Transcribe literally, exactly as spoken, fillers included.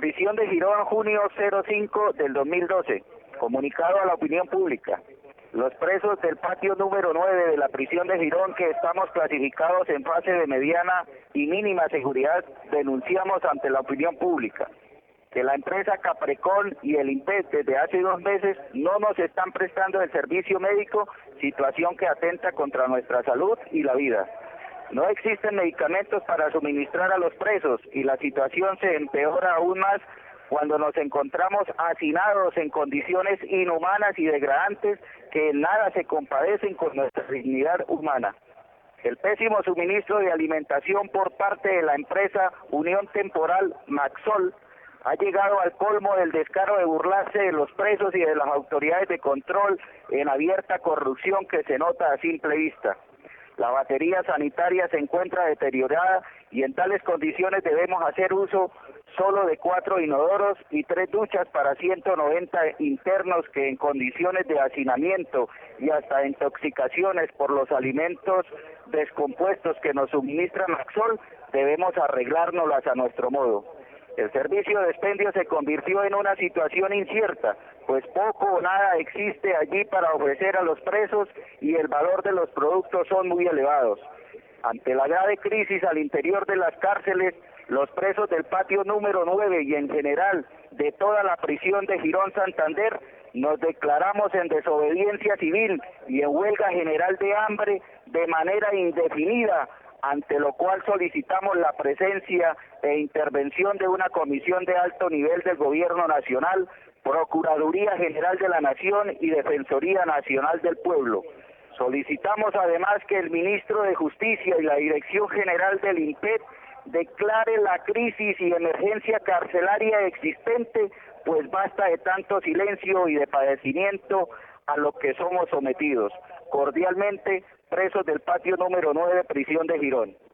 Prisión de Girón, junio cero cinco del dos mil doce. Comunicado a la opinión pública. Los presos del patio número nueve de la prisión de Girón, que estamos clasificados en fase de mediana y mínima seguridad, denunciamos ante la opinión pública que la empresa Caprecon y el INPET desde hace dos meses no nos están prestando el servicio médico, situación que atenta contra nuestra salud y la vida. No existen medicamentos para suministrar a los presos y la situación se empeora aún más cuando nos encontramos hacinados en condiciones inhumanas y degradantes que en nada se compadecen con nuestra dignidad humana. El pésimo suministro de alimentación por parte de la empresa Unión Temporal Maxol ha llegado al colmo del descaro de burlarse de los presos y de las autoridades de control en abierta corrupción que se nota a simple vista. La batería sanitaria se encuentra deteriorada y en tales condiciones debemos hacer uso solo de cuatro inodoros y tres duchas para ciento noventa internos que en condiciones de hacinamiento y hasta intoxicaciones por los alimentos descompuestos que nos suministra Maxol debemos arreglárnoslas a nuestro modo. El servicio de expendio se convirtió en una situación incierta, pues poco o nada existe allí para ofrecer a los presos y el valor de los productos son muy elevados. Ante la grave crisis al interior de las cárceles, los presos del patio número nueve y en general de toda la prisión de Girón Santander nos declaramos en desobediencia civil y en huelga general de hambre de manera indefinida, ante lo cual solicitamos la presencia e intervención de una comisión de alto nivel del Gobierno Nacional, Procuraduría General de la Nación y Defensoría Nacional del Pueblo. Solicitamos además que el Ministro de Justicia y la Dirección General del INPET declare la crisis y emergencia carcelaria existente, pues basta de tanto silencio y de padecimiento a lo que somos sometidos. Cordialmente, presos del patio número nueve, prisión de Girón.